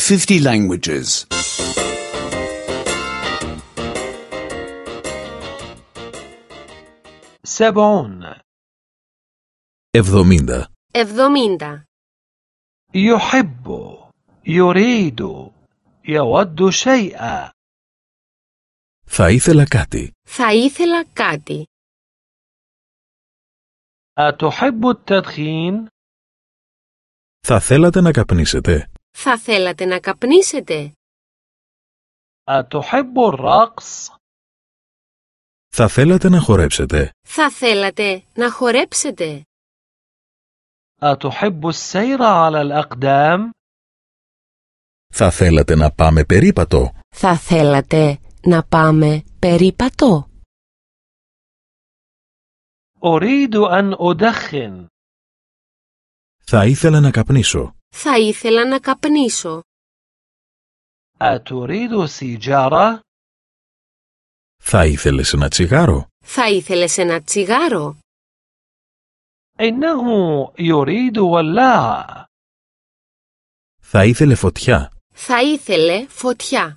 50 languages. 70 70 70 يحب يريد يود شيئا Θα ήθελα κάτι. Θα ήθελα κάτι. أتحب التدخين؟ Θα θέλατε να καπνίσετε. Θα θέλατε να καπνίσετε. أتحب الرقص؟ Θα θέλατε να χορέψετε. Θα θέλατε να χορέψετε. أتحب السير على الأقدام؟ Θα θέλατε να πάμε περίπατο. Θα θέλατε να πάμε περίπατο. أريد أن أدخن. Θα ήθελα να καπνίσω. Θα ήθελα να καπνίσω. أتريد سيجارة؟ Θα ήθελες ένα τσιγάρο. Θα ήθελες ένα τσιγάρο. إنه يريد ولاعة. Θα ήθελε φωτιά. Θα ήθελε φωτιά.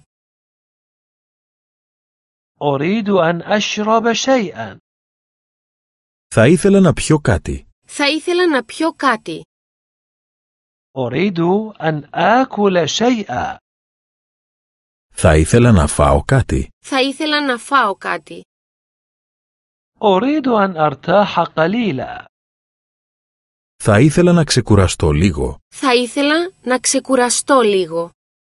أريد أن أشرب شيئا. Θα ήθελα να πιω κάτι. Θα ήθελα να πιω κάτι. أريد أن آكل شيئا. Θα ήθελα να φάω κάτι. Θα ήθελα να φάω κάτι. أريد أن أرتاح قليلا. Θα ήθελα να ξεκουραστώ λίγο. Θα ήθελα να ξεκουραστώ λίγο.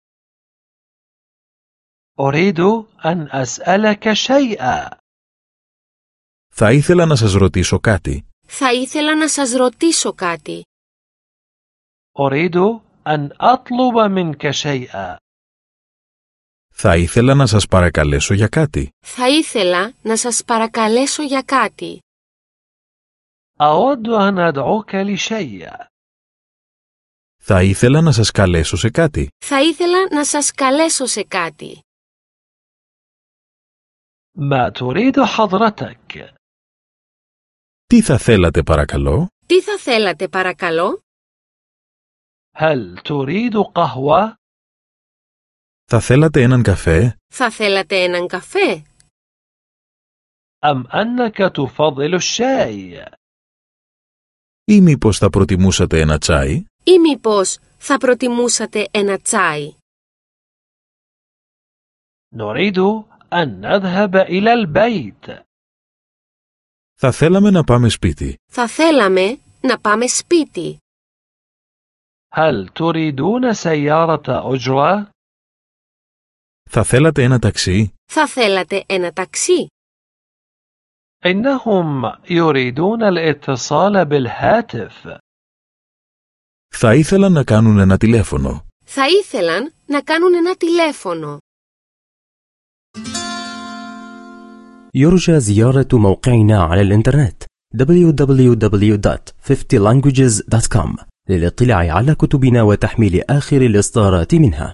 أريد أن أسألك شيئا. Θα ήθελα να σας ρωτήσω κάτι. Θα ήθελα να σας ρωτήσω κάτι. أريد أن أطلب منك شيئا. Θα ήθελα να σας παρακαλέσω για κάτι. Θα ήθελα να σας παρακαλέσω για κάτι. أود أن أدعوك لشيء. Θα ήθελα να σας καλέσω σε κάτι. Θα ήθελα να σας καλέσω σε κάτι. ما تريد حضرتك؟ Τι θα θέλατε παρακαλώ? Τι θα θέλατε παρακαλώ? هل تريد قهوة؟ Θα θέλατε έναν καφέ? Θα θέλατε έναν καφέ? أم أنك تفضل الشاي؟ Ή μήπως θα προτιμούσατε ένα τσάι? Ή μήπως θα προτιμούσατε ένα τσάι? نريد أن نذهب إلى البيت. Θα θέλαμε να πάμε σπίτι. Θα θέλαμε να πάμε σπίτι. هل تريدون سيارة أجرة؟ Θα θέλατε ένα ταξί? Θα θέλατε ένα ταξί? إنهم يريدون الاتصال بالهاتف. Θα ήθελαν να κάνουν ένα τηλέφωνο. Θα ήθελαν να κάνουν ένα τηλέφωνο. يرجى زيارة موقعنا على الإنترنت www.50languages.com للاطلاع على كتبنا وتحميل آخر الإصدارات منها.